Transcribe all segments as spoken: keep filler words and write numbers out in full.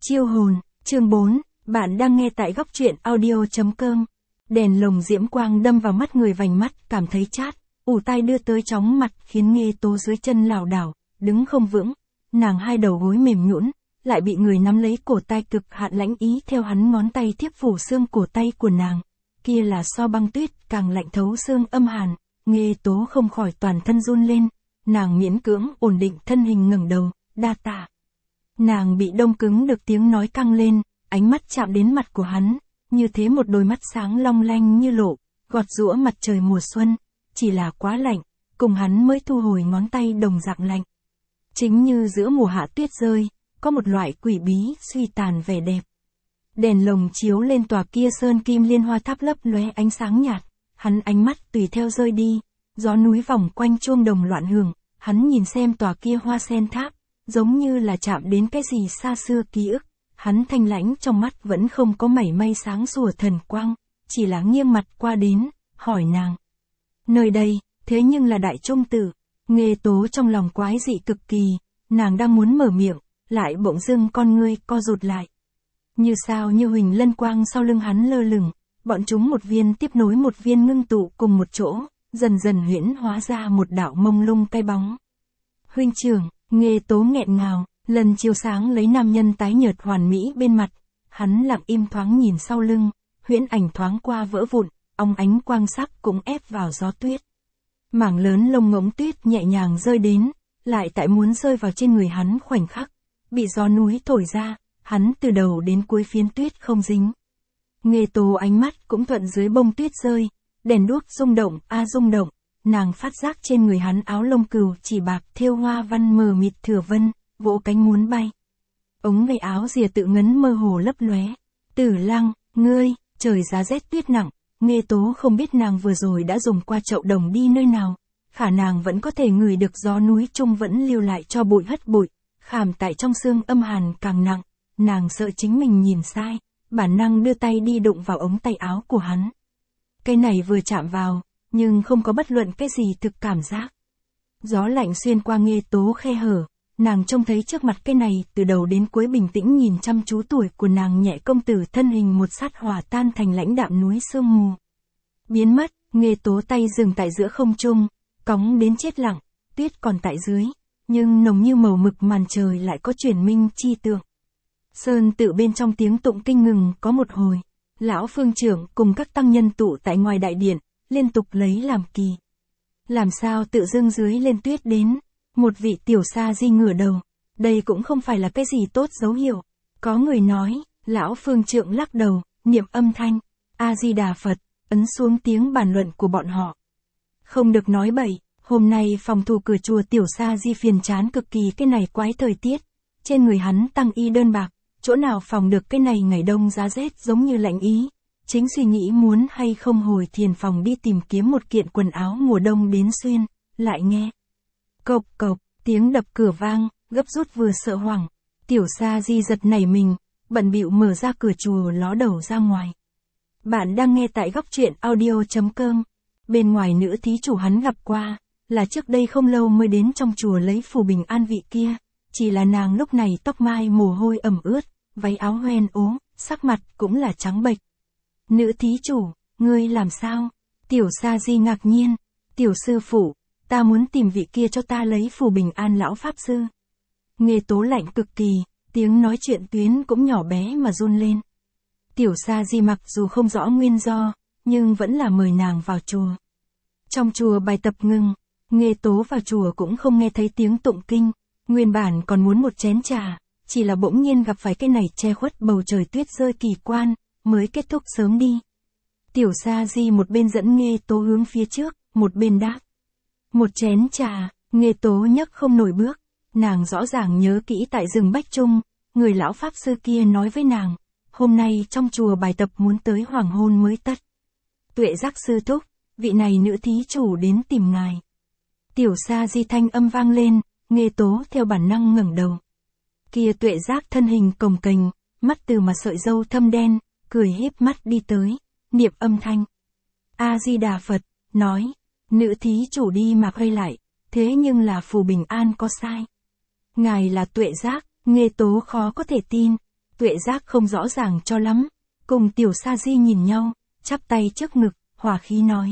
Chiêu hồn, chương bốn, bạn đang nghe tại góc truyện audio chấm com. Đèn lồng diễm quang đâm vào mắt người vành mắt, cảm thấy chát, ù tai đưa tới chóng mặt khiến Nghê Tố dưới chân lảo đảo, đứng không vững. Nàng hai đầu gối mềm nhũn, lại bị người nắm lấy cổ tay cực hạn lãnh ý theo hắn ngón tay thiếp phủ xương cổ tay của nàng. Kia là so băng tuyết, càng lạnh thấu xương âm hàn, Nghê Tố không khỏi toàn thân run lên, nàng miễn cưỡng ổn định thân hình ngẩng đầu, đa tạ. Nàng bị đông cứng được tiếng nói căng lên, ánh mắt chạm đến mặt của hắn, như thế một đôi mắt sáng long lanh như lộ, gọt giũa mặt trời mùa xuân, chỉ là quá lạnh, cùng hắn mới thu hồi ngón tay đồng dạng lạnh. Chính như giữa mùa hạ tuyết rơi, có một loại quỷ bí suy tàn vẻ đẹp. Đèn lồng chiếu lên tòa kia sơn kim liên hoa tháp lấp lóe ánh sáng nhạt, hắn ánh mắt tùy theo rơi đi, gió núi vòng quanh chuông đồng loạn hưởng, hắn nhìn xem tòa kia hoa sen tháp, giống như là chạm đến cái gì xa xưa ký ức, hắn thanh lãnh trong mắt vẫn không có mảy may sáng sủa thần quang, chỉ là nghiêng mặt qua đến, hỏi nàng. Nơi đây, thế nhưng là đại trung tử, Nghê Tố trong lòng quái dị cực kỳ, nàng đang muốn mở miệng, lại bỗng dưng con ngươi co rụt lại. Như sao như huỳnh lân quang sau lưng hắn lơ lửng, bọn chúng một viên tiếp nối một viên ngưng tụ cùng một chỗ, dần dần huyễn hóa ra một đạo mông lung cái bóng. Huynh trưởng, Nghê Tố nghẹn ngào, lần chiếu sáng lấy nam nhân tái nhợt hoàn mỹ bên mặt, hắn lặng im thoáng nhìn sau lưng, huyễn ảnh thoáng qua vỡ vụn, óng ánh quang sắc cũng ép vào gió tuyết. Mảng lớn lông ngỗng tuyết nhẹ nhàng rơi đến, lại tại muốn rơi vào trên người hắn khoảnh khắc, bị gió núi thổi ra, hắn từ đầu đến cuối phiến tuyết không dính. Nghê Tố ánh mắt cũng thuận dưới bông tuyết rơi, đèn đuốc rung động, a rung động. Nàng phát giác trên người hắn áo lông cừu chỉ bạc thêu hoa văn mờ mịt thừa vân, vỗ cánh muốn bay. Ống gây áo rìa tự ngấn mơ hồ lấp lóe. Tử Lăng, ngươi, trời giá rét tuyết nặng, Nghê Tố không biết nàng vừa rồi đã dùng qua chậu đồng đi nơi nào, khả nàng vẫn có thể ngửi được gió núi trung vẫn lưu lại cho bụi hất bụi, khảm tại trong xương âm hàn càng nặng, nàng sợ chính mình nhìn sai, bản năng đưa tay đi đụng vào ống tay áo của hắn. Cây này vừa chạm vào, nhưng không có bất luận cái gì thực cảm giác. Gió lạnh xuyên qua Nghê Tố khe hở, nàng trông thấy trước mặt cây này từ đầu đến cuối bình tĩnh nhìn chăm chú tuổi của nàng nhẹ công tử thân hình một sát hòa tan thành lãnh đạm núi sương mù. Biến mất, Nghê Tố tay dừng tại giữa không trung, cóng đến chết lặng, tuyết còn tại dưới, nhưng nồng như màu mực màn trời lại có chuyển minh chi tượng. Sơn tự bên trong tiếng tụng kinh ngừng có một hồi, lão phương trưởng cùng các tăng nhân tụ tại ngoài đại điện, liên tục lấy làm kỳ. Làm sao tự dưng dưới lên tuyết đến, một vị tiểu sa di ngửa đầu, đây cũng không phải là cái gì tốt dấu hiệu. Có người nói, lão phương trượng lắc đầu, niệm âm thanh, A-di-đà Phật, ấn xuống tiếng bàn luận của bọn họ. Không được nói bậy, hôm nay phòng thủ cửa chùa tiểu sa di phiền chán cực kỳ cái này quái thời tiết, trên người hắn tăng y đơn bạc, chỗ nào phòng được cái này ngày đông giá rét giống như lạnh ý. Chính suy nghĩ muốn hay không hồi thiền phòng đi tìm kiếm một kiện quần áo mùa đông đến xuyên, lại nghe. Cộc cộc, tiếng đập cửa vang, gấp rút vừa sợ hoảng. Tiểu sa di giật nảy mình, bận bịu mở ra cửa chùa ló đầu ra ngoài. Bạn đang nghe tại góc truyện audio chấm com. Bên ngoài nữ thí chủ hắn gặp qua, là trước đây không lâu mới đến trong chùa lấy phù bình an vị kia. Chỉ là nàng lúc này tóc mai mồ hôi ẩm ướt, váy áo hoen ố, sắc mặt cũng là trắng bệch. Nữ thí chủ, ngươi làm sao? Tiểu sa di ngạc nhiên. Tiểu sư phụ, ta muốn tìm vị kia cho ta lấy phù bình an lão pháp sư. Nghê Tố lạnh cực kỳ, tiếng nói chuyện tuyến cũng nhỏ bé mà run lên. Tiểu sa di mặc dù không rõ nguyên do, nhưng vẫn là mời nàng vào chùa. Trong chùa bài tập ngừng, Nghê Tố vào chùa cũng không nghe thấy tiếng tụng kinh, nguyên bản còn muốn một chén trà, chỉ là bỗng nhiên gặp phải cái này che khuất bầu trời tuyết rơi kỳ quan, mới kết thúc sớm đi. Tiểu sa di một bên dẫn Nghê Tố hướng phía trước, một bên đáp. Một chén trà, Nghê Tố nhấc không nổi bước, nàng rõ ràng nhớ kỹ tại rừng Bách Trung, người lão pháp sư kia nói với nàng, hôm nay trong chùa bài tập muốn tới hoàng hôn mới tất. Tuệ Giác sư thúc, vị này nữ thí chủ đến tìm ngài. Tiểu sa di thanh âm vang lên, Nghê Tố theo bản năng ngẩng đầu. Kia Tuệ Giác thân hình cồng kềnh, mắt từ mà sợi râu thâm đen, cười híp mắt đi tới, niệm âm thanh. A-di-đà Phật, nói, nữ thí chủ đi mà quay lại, thế nhưng là phù bình an có sai. Ngài là Tuệ Giác, Nghê Tố khó có thể tin, Tuệ Giác không rõ ràng cho lắm, cùng Tiểu Sa Di nhìn nhau, chắp tay trước ngực, hòa khí nói.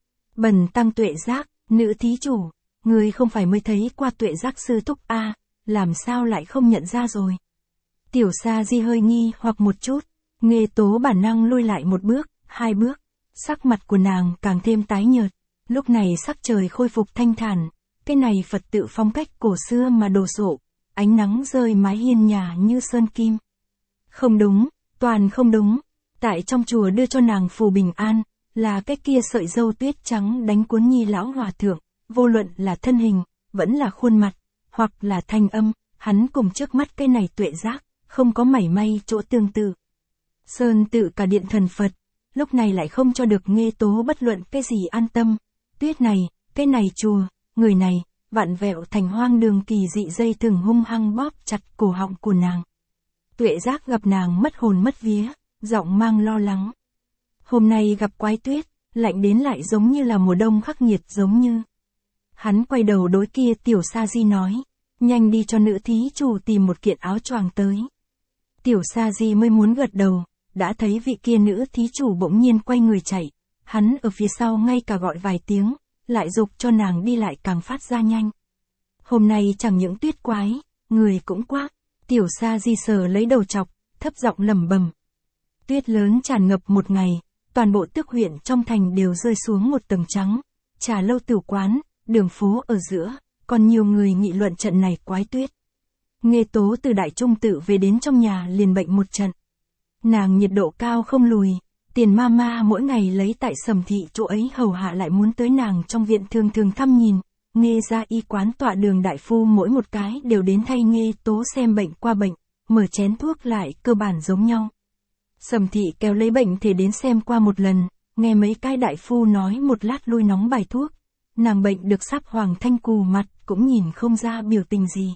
Bần tăng Tuệ Giác, nữ thí chủ, người không phải mới thấy qua Tuệ Giác sư thúc a, à, làm sao lại không nhận ra rồi. Tiểu Sa Di hơi nghi hoặc một chút, Nghê Tố bản năng lui lại một bước, hai bước, sắc mặt của nàng càng thêm tái nhợt, lúc này sắc trời khôi phục thanh thản, cái này Phật tự phong cách cổ xưa mà đồ sộ, ánh nắng rơi mái hiên nhà như sơn kim. Không đúng, toàn không đúng, tại trong chùa đưa cho nàng phù bình an, là cái kia sợi dâu tuyết trắng đánh cuốn nhi lão hòa thượng, vô luận là thân hình, vẫn là khuôn mặt, hoặc là thanh âm, hắn cùng trước mắt cái này Tuệ Giác, không có mảy may chỗ tương tự. Sơn tự cả điện thần Phật, lúc này lại không cho được Nghê Tố bất luận cái gì an tâm, tuyết này, cái này chùa, người này, vặn vẹo thành hoang đường kỳ dị dây thừng hung hăng bóp chặt cổ họng của nàng. Tuệ Giác gặp nàng mất hồn mất vía, giọng mang lo lắng. Hôm nay gặp quái tuyết, lạnh đến lại giống như là mùa đông khắc nghiệt giống như. Hắn quay đầu đối kia Tiểu Sa Di nói, nhanh đi cho nữ thí chủ tìm một kiện áo choàng tới. Tiểu Sa Di mới muốn gật đầu, đã thấy vị kia nữ thí chủ bỗng nhiên quay người chạy, hắn ở phía sau ngay cả gọi vài tiếng, lại dục cho nàng đi lại càng phát ra nhanh. Hôm nay chẳng những tuyết quái, người cũng quát. Tiểu Sa Di sờ lấy đầu chọc, thấp giọng lẩm bẩm. Tuyết lớn tràn ngập một ngày, toàn bộ Tước huyện trong thành đều rơi xuống một tầng trắng, trà lâu tử quán, đường phố ở giữa, còn nhiều người nghị luận trận này quái tuyết. Nghê Tố từ Đại Trung tự về đến trong nhà liền bệnh một trận. Nàng nhiệt độ cao không lùi, Tiền ma ma mỗi ngày lấy tại Sầm thị chỗ ấy hầu hạ lại muốn tới nàng trong viện thường thường thăm nhìn. Nghê ra y quán tọa đường đại phu mỗi một cái đều đến thay Nghê Tố xem bệnh qua bệnh, mở chén thuốc lại cơ bản giống nhau. Sầm thị kéo lấy bệnh thể đến xem qua một lần, nghe mấy cái đại phu nói một lát lui nóng bài thuốc. Nàng bệnh được sắp hoàng thanh cù mặt cũng nhìn không ra biểu tình gì.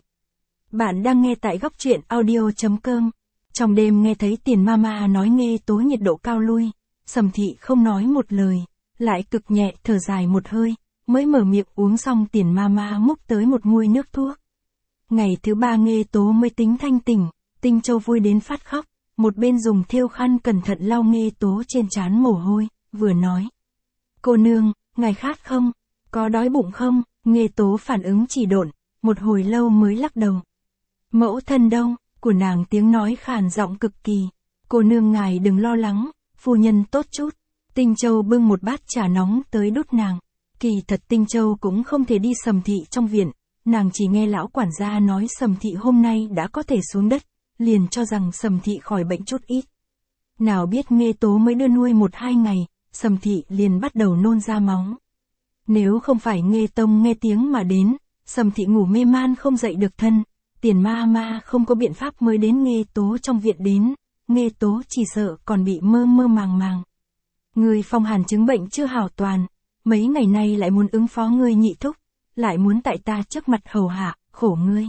Bạn đang nghe tại góc truyện audio chấm com. Trong đêm nghe thấy Tiền ma ma nói Nghê Tố nhiệt độ cao lui, Sầm thị không nói một lời, lại cực nhẹ thở dài một hơi. Mới mở miệng uống xong Tiền ma ma múc tới một nguôi nước thuốc. Ngày thứ ba Nghê Tố mới tính thanh tỉnh, Tinh Châu vui đến phát khóc, một bên dùng thêu khăn cẩn thận lau Nghê Tố trên trán mồ hôi, vừa nói. Cô nương, ngài khát không? Có đói bụng không? Nghê Tố phản ứng chỉ độn, một hồi lâu mới lắc đầu. Mẫu thân đâu? Của nàng tiếng nói khàn giọng cực kỳ. Cô nương ngài đừng lo lắng, phu nhân tốt chút. Tinh Châu bưng một bát trà nóng tới đút nàng. Kỳ thật Tinh Châu cũng không thể đi Sầm thị trong viện, nàng chỉ nghe lão quản gia nói Sầm thị hôm nay đã có thể xuống đất, liền cho rằng Sầm thị khỏi bệnh chút ít. Nào biết Nghê Tố mới đưa nuôi một hai ngày, Sầm thị liền bắt đầu nôn ra máu. Nếu không phải Nghê Tông nghe tiếng mà đến, Sầm thị ngủ mê man không dậy được thân, Tiền ma ma không có biện pháp mới đến Nghê Tố trong viện đến, Nghê Tố chỉ sợ còn bị mơ mơ màng màng. Người phong hàn chứng bệnh chưa hảo toàn. Mấy ngày nay lại muốn ứng phó ngươi nhị thúc, lại muốn tại ta trước mặt hầu hạ, khổ ngươi.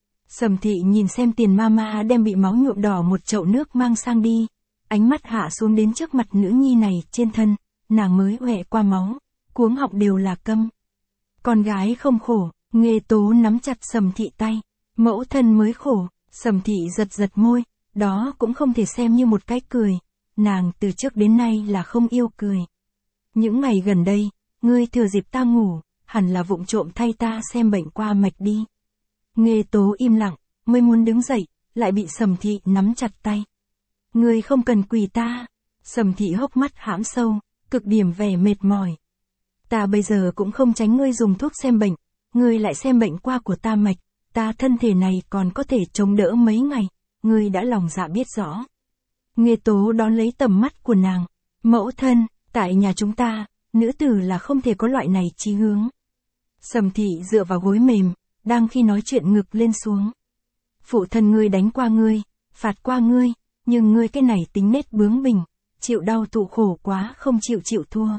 Sầm thị nhìn xem Tiền ma ma đem bị máu nhuộm đỏ một chậu nước mang sang đi, ánh mắt hạ xuống đến trước mặt nữ nhi này trên thân, nàng mới hoẹ qua máu, cuống họng đều là câm. Con gái không khổ, Nghê Tố nắm chặt Sầm thị tay, mẫu thân mới khổ, Sầm thị giật giật môi, đó cũng không thể xem như một cái cười, nàng từ trước đến nay là không yêu cười. Những ngày gần đây, ngươi thừa dịp ta ngủ, hẳn là vụng trộm thay ta xem bệnh qua mạch đi. Nghê Tố im lặng, mới muốn đứng dậy, lại bị Sầm thị nắm chặt tay. Ngươi không cần quỳ ta. Sầm thị hốc mắt hãm sâu, cực điểm vẻ mệt mỏi. Ta bây giờ cũng không tránh ngươi dùng thuốc xem bệnh, ngươi lại xem bệnh qua của ta mạch, ta thân thể này còn có thể chống đỡ mấy ngày, ngươi đã lòng dạ biết rõ. Nghê Tố đón lấy tầm mắt của nàng, mẫu thân, tại nhà chúng ta, nữ tử là không thể có loại này chí hướng. Sầm thị dựa vào gối mềm, đang khi nói chuyện ngực lên xuống. Phụ thân ngươi đánh qua ngươi, phạt qua ngươi, nhưng ngươi cái này tính nết bướng bỉnh, chịu đau thụ khổ quá không chịu chịu thua.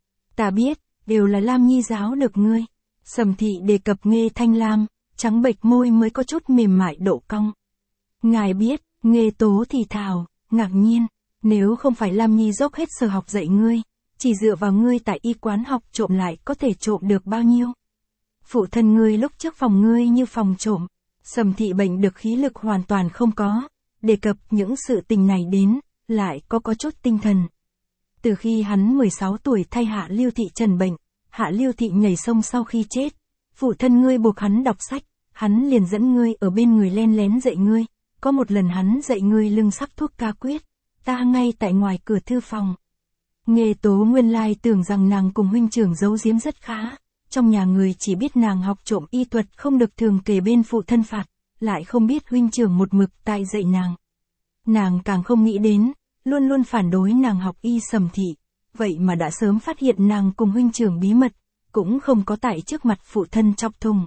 Ta biết, đều là Lam Nhi giáo được ngươi. Sầm thị đề cập Nghê Thanh Lam, trắng bệch môi mới có chút mềm mại độ cong. Ngài biết, Nghê Tố thì thào, ngạc nhiên, nếu không phải Lam Nhi dốc hết sở học dạy ngươi, chỉ dựa vào ngươi tại y quán học trộm lại có thể trộm được bao nhiêu. Phụ thân ngươi lúc trước phòng ngươi như phòng trộm, Sầm thị bệnh được khí lực hoàn toàn không có, đề cập những sự tình này đến, lại có có chút tinh thần. Từ khi hắn mười sáu tuổi thay Hạ Liêu Thị trần bệnh, Hạ Liêu Thị nhảy sông sau khi chết, phụ thân ngươi buộc hắn đọc sách, hắn liền dẫn ngươi ở bên người len lén dạy ngươi, có một lần hắn dạy ngươi lưng sắc thuốc ca quyết, ta ngay tại ngoài cửa thư phòng. Nghê Tố nguyên lai tưởng rằng nàng cùng huynh trưởng giấu giếm rất khá, trong nhà người chỉ biết nàng học trộm y thuật không được thường kề bên phụ thân phạt, lại không biết huynh trưởng một mực tại dạy nàng. Nàng càng không nghĩ đến, luôn luôn phản đối nàng học y Sầm Thị, vậy mà đã sớm phát hiện nàng cùng huynh trưởng bí mật, cũng không có tại trước mặt phụ thân chọc thùng.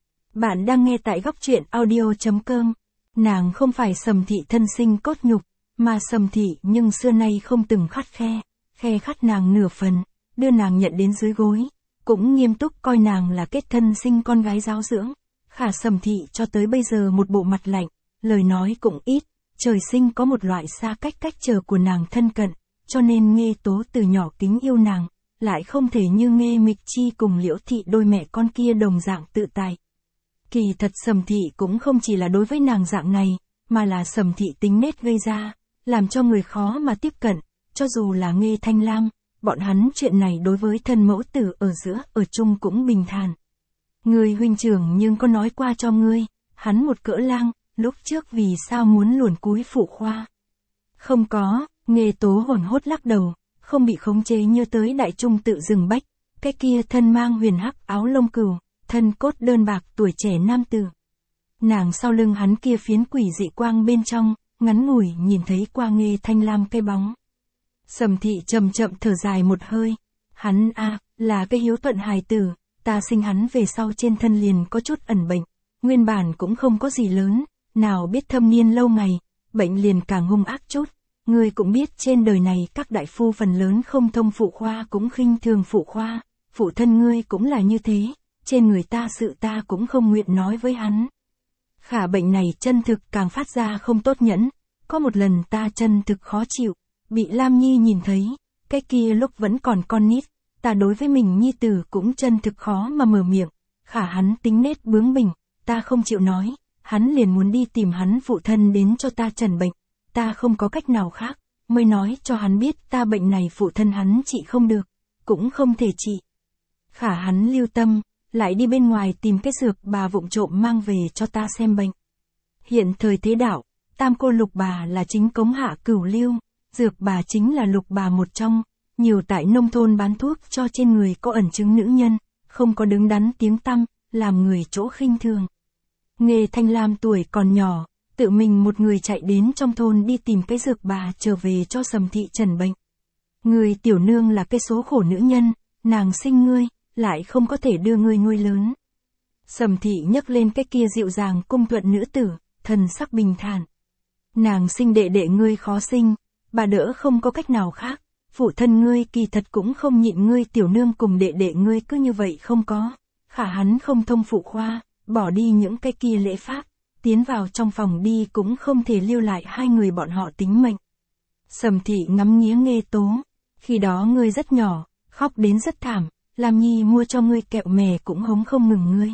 Bạn đang nghe tại góc truyện audio chấm com. Nàng không phải Sầm Thị thân sinh cốt nhục, mà Sầm Thị nhưng xưa nay không từng khắt khe, khe khắt nàng nửa phần, đưa nàng nhận đến dưới gối, cũng nghiêm túc coi nàng là kết thân sinh con gái giáo dưỡng. Khả Sầm Thị cho tới bây giờ một bộ mặt lạnh, lời nói cũng ít, trời sinh có một loại xa cách cách trở của nàng thân cận, cho nên Nghê Tố từ nhỏ kính yêu nàng, lại không thể như Nghê Mịch Chi cùng Liễu Thị đôi mẹ con kia đồng dạng tự tại. Kỳ thật Sầm Thị cũng không chỉ là đối với nàng dạng này, mà là Sầm Thị tính nết gây ra, làm cho người khó mà tiếp cận, cho dù là Nghê Thanh Lam, bọn hắn chuyện này đối với thân mẫu tử ở giữa ở chung cũng bình thản. Người huynh trưởng nhưng có nói qua cho ngươi, hắn một cỡ lang, lúc trước vì sao muốn luồn cúi phụ khoa. Không có, Nghê Tố hồn hốt lắc đầu, không bị khống chế nhớ tới đại trung tự rừng bách, cái kia thân mang huyền hắc áo lông cừu, thân cốt đơn bạc tuổi trẻ nam tử. Nàng sau lưng hắn kia phiến quỷ dị quang bên trong, ngắn ngủi nhìn thấy qua Nghê Thanh Lam cái bóng. Sầm Thị chậm chậm thở dài một hơi, hắn a à, là cái hiếu thuận hài tử, ta sinh hắn về sau trên thân liền có chút ẩn bệnh, nguyên bản cũng không có gì lớn, nào biết thâm niên lâu ngày, bệnh liền càng hung ác chút. Ngươi cũng biết trên đời này các đại phu phần lớn không thông phụ khoa cũng khinh thường phụ khoa, phụ thân ngươi cũng là như thế, trên người ta sự ta cũng không nguyện nói với hắn. Khả bệnh này chân thực càng phát ra không tốt nhẫn, có một lần ta chân thực khó chịu, bị Lam Nhi nhìn thấy, cái kia lúc vẫn còn con nít, ta đối với mình nhi tử cũng chân thực khó mà mở miệng, khả hắn tính nết bướng bỉnh, ta không chịu nói, hắn liền muốn đi tìm hắn phụ thân đến cho ta trần bệnh, ta không có cách nào khác, mới nói cho hắn biết ta bệnh này phụ thân hắn trị không được, cũng không thể trị. Khả hắn lưu tâm, lại đi bên ngoài tìm cái dược bà vụng trộm mang về cho ta xem bệnh. Hiện thời thế đạo, tam cô lục bà là chính cống hạ cửu lưu, dược bà chính là lục bà một trong, nhiều tại nông thôn bán thuốc cho trên người có ẩn chứng nữ nhân, không có đứng đắn tiếng tăm, làm người chỗ khinh thường. Nghê Thanh Lam tuổi còn nhỏ, tự mình một người chạy đến trong thôn đi tìm cái dược bà trở về cho Sầm Thị trần bệnh. Người tiểu nương là cái số khổ nữ nhân, nàng sinh ngươi, lại không có thể đưa ngươi nuôi lớn. Sầm Thị nhấc lên cái kia dịu dàng cung thuận nữ tử, thần sắc bình thản. Nàng sinh đệ đệ ngươi khó sinh, bà đỡ không có cách nào khác, phụ thân ngươi kỳ thật cũng không nhịn ngươi tiểu nương cùng đệ đệ ngươi cứ như vậy không có. Khả hắn không thông phụ khoa, bỏ đi những cái kia lễ pháp, tiến vào trong phòng đi cũng không thể lưu lại hai người bọn họ tính mệnh. Sầm Thị ngắm nghía Nghê Tố, khi đó ngươi rất nhỏ, khóc đến rất thảm, Lam Nhi mua cho ngươi kẹo mè cũng hống không ngừng ngươi.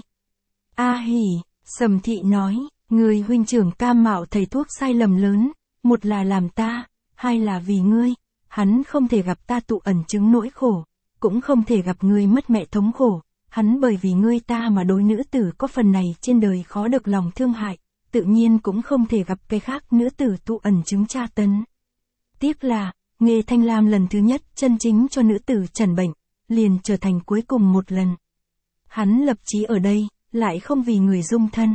A hỉ, Sầm Thị nói, người huynh trưởng cam mạo thầy thuốc sai lầm lớn, một là làm ta, hai là vì ngươi, hắn không thể gặp ta tụ ẩn chứng nỗi khổ, cũng không thể gặp ngươi mất mẹ thống khổ, hắn bởi vì ngươi ta mà đối nữ tử có phần này trên đời khó được lòng thương hại, tự nhiên cũng không thể gặp cái khác nữ tử tụ ẩn chứng tra tấn. Tiếc là, Nghê Thanh Lam lần thứ nhất chân chính cho nữ tử trần bệnh, liền trở thành cuối cùng một lần. Hắn lập chí ở đây, lại không vì người dung thân.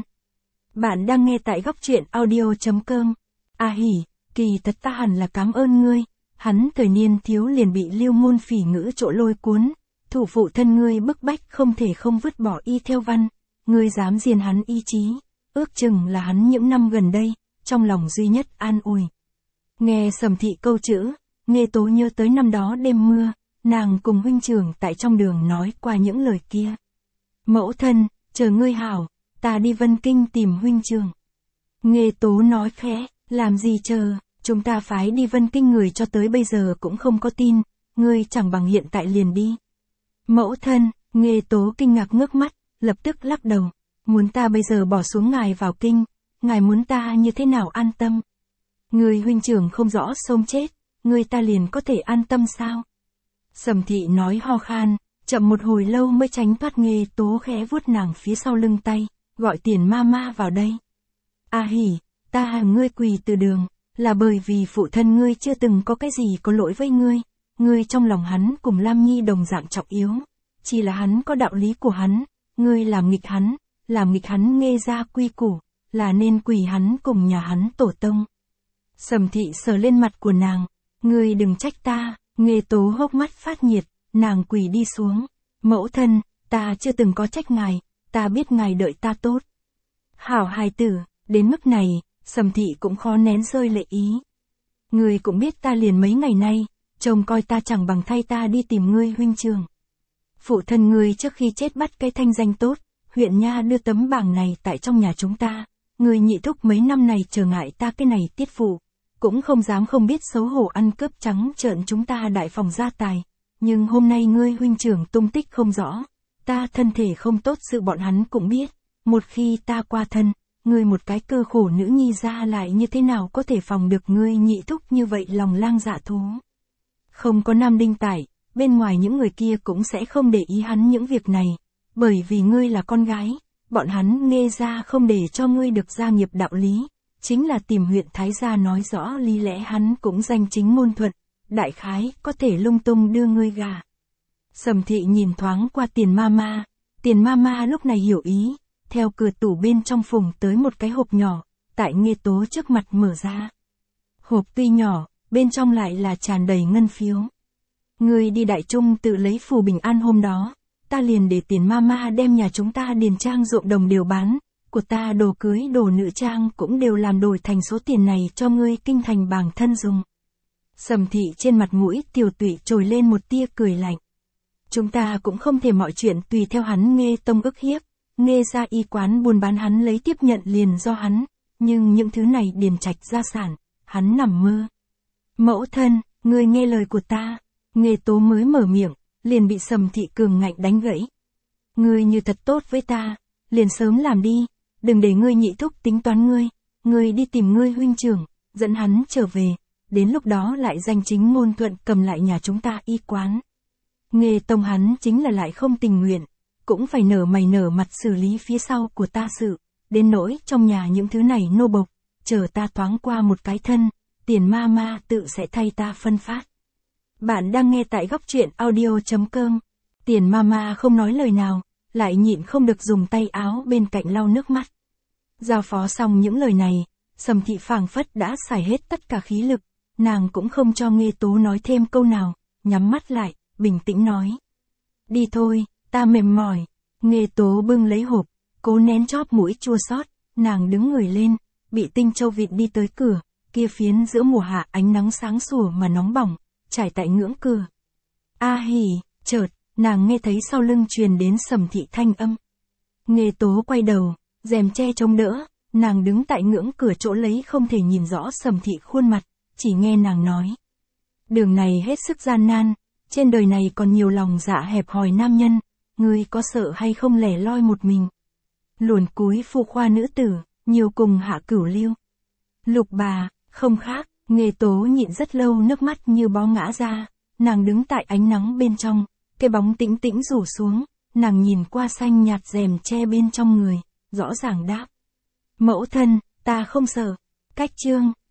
Bạn đang nghe tại góc truyện audio chấm com. A hỉ, kỳ thật ta hẳn là cảm ơn ngươi, hắn thời niên thiếu liền bị Lưu Ngôn Phỉ ngữ chỗ lôi cuốn, thủ phụ thân ngươi bức bách không thể không vứt bỏ y theo văn, ngươi dám diên hắn ý chí, ước chừng là hắn những năm gần đây, trong lòng duy nhất an ủi. Nghe Sầm Thị câu chữ, Nghê Tố nhớ tới năm đó đêm mưa, nàng cùng huynh trưởng tại trong đường nói qua những lời kia. Mẫu thân, chờ ngươi hảo, ta đi Vân Kinh tìm huynh trưởng. Nghê Tố nói khẽ, làm gì chờ, chúng ta phái đi Vân Kinh người cho tới bây giờ cũng không có tin, ngươi chẳng bằng hiện tại liền đi. Mẫu thân, Nghê Tố kinh ngạc ngước mắt, lập tức lắc đầu, muốn ta bây giờ bỏ xuống ngài vào kinh, ngài muốn ta như thế nào an tâm. Người huynh trưởng không rõ sống chết, người ta liền có thể an tâm sao? Sầm thị nói ho khan, chậm một hồi lâu mới tránh thoát Nghê Tố khẽ vuốt nàng phía sau lưng tay, gọi Tiền ma ma vào đây. A hỉ, ta hàng ngươi quỳ từ đường, là bởi vì phụ thân ngươi chưa từng có cái gì có lỗi với ngươi, ngươi trong lòng hắn cùng Lam Nhi đồng dạng trọng yếu, chỉ là hắn có đạo lý của hắn, ngươi làm nghịch hắn, làm nghịch hắn Nghê ra quy củ, là nên quỳ hắn cùng nhà hắn tổ tông. Sầm thị sờ lên mặt của nàng, ngươi đừng trách ta. Nghê Tố hốc mắt phát nhiệt, nàng quỳ đi xuống. Mẫu thân, ta chưa từng có trách ngài, ta biết ngài đợi ta tốt. Hảo hài tử, đến mức này, Sầm thị cũng khó nén rơi lệ ý. Ngươi cũng biết ta liền mấy ngày nay, trông coi ta chẳng bằng thay ta đi tìm ngươi huynh trưởng. Phụ thân ngươi trước khi chết bắt cái thanh danh tốt, huyện nha đưa tấm bảng này tại trong nhà chúng ta. Ngươi nhị thúc mấy năm này chờ ngại ta cái này tiết phụ, cũng không dám không biết xấu hổ ăn cướp trắng trợn chúng ta đại phòng gia tài. Nhưng hôm nay ngươi huynh trưởng tung tích không rõ, ta thân thể không tốt sự bọn hắn cũng biết. Một khi ta qua thân, ngươi một cái cơ khổ nữ nhi ra lại như thế nào có thể phòng được ngươi nhị thúc như vậy lòng lang dạ thú. Không có nam đinh tải, bên ngoài những người kia cũng sẽ không để ý hắn những việc này, bởi vì ngươi là con gái, bọn hắn Nghê ra không để cho ngươi được gia nghiệp đạo lý, chính là tìm huyện Thái gia nói rõ lý lẽ hắn cũng danh chính ngôn thuận, đại khái có thể lung tung đưa ngươi gà. Sầm thị nhìn thoáng qua Tiền ma ma, Tiền ma ma lúc này hiểu ý, theo cửa tủ bên trong phùng tới một cái hộp nhỏ, tại Nghê Tố trước mặt mở ra. Hộp tuy nhỏ, bên trong lại là tràn đầy ngân phiếu. Ngươi đi Đại Trung tự lấy phù bình an hôm đó, ta liền để Tiền ma ma đem nhà chúng ta điền trang ruộng đồng đều bán, của ta đồ cưới đồ nữ trang cũng đều làm đổi thành số tiền này cho ngươi kinh thành bàng thân dùng. Sầm thị trên mặt mũi tiều tụy trồi lên một tia cười lạnh. Chúng ta cũng không thể mọi chuyện tùy theo hắn Nghê tông ức hiếp, Nghê ra y quán buôn bán hắn lấy tiếp nhận liền do hắn, nhưng những thứ này điền trạch gia sản, hắn nằm mơ. Mẫu thân, ngươi nghe lời của ta. Nghê Tố mới mở miệng, liền bị Sầm thị cường ngạnh đánh gãy. Ngươi như thật tốt với ta, liền sớm làm đi, đừng để ngươi nhị thúc tính toán ngươi, ngươi đi tìm ngươi huynh trưởng, dẫn hắn trở về, đến lúc đó lại danh chính ngôn thuận cầm lại nhà chúng ta y quán. Nghê tông hắn chính là lại không tình nguyện, cũng phải nở mày nở mặt xử lý phía sau của ta sự, đến nỗi trong nhà những thứ này nô bộc, chờ ta thoáng qua một cái thân, Tiền ma ma tự sẽ thay ta phân phát. Bạn đang nghe tại góc truyện audio chấm com. Tiền ma ma không nói lời nào, lại nhịn không được dùng tay áo bên cạnh lau nước mắt. Giao phó xong những lời này, Sầm thị phảng phất đã xài hết tất cả khí lực, nàng cũng không cho Nghê Tố nói thêm câu nào, nhắm mắt lại, bình tĩnh nói. Đi thôi, ta mềm mỏi. Nghê Tố bưng lấy hộp, cố nén chóp mũi chua xót, nàng đứng người lên, bị Tinh Châu vịt đi tới cửa, kia phiến giữa mùa hạ ánh nắng sáng sủa mà nóng bỏng, trải tại ngưỡng cửa. A hỉ, chợt, nàng nghe thấy sau lưng truyền đến Sầm thị thanh âm. Nghê Tố quay đầu, rèm che chống đỡ, nàng đứng tại ngưỡng cửa chỗ lấy không thể nhìn rõ Sầm thị khuôn mặt, chỉ nghe nàng nói. Đường này hết sức gian nan, trên đời này còn nhiều lòng dạ hẹp hòi nam nhân, ngươi có sợ hay không lẻ loi một mình. Luồn cúi phu khoa nữ tử, nhiều cùng hạ cửu lưu. Lục bà, không khác, Nghê Tố nhịn rất lâu nước mắt như bó ngã ra, nàng đứng tại ánh nắng bên trong, cái bóng tĩnh tĩnh rủ xuống, nàng nhìn qua xanh nhạt rèm che bên trong người, rõ ràng đáp. Mẫu thân, ta không sợ. Cách chương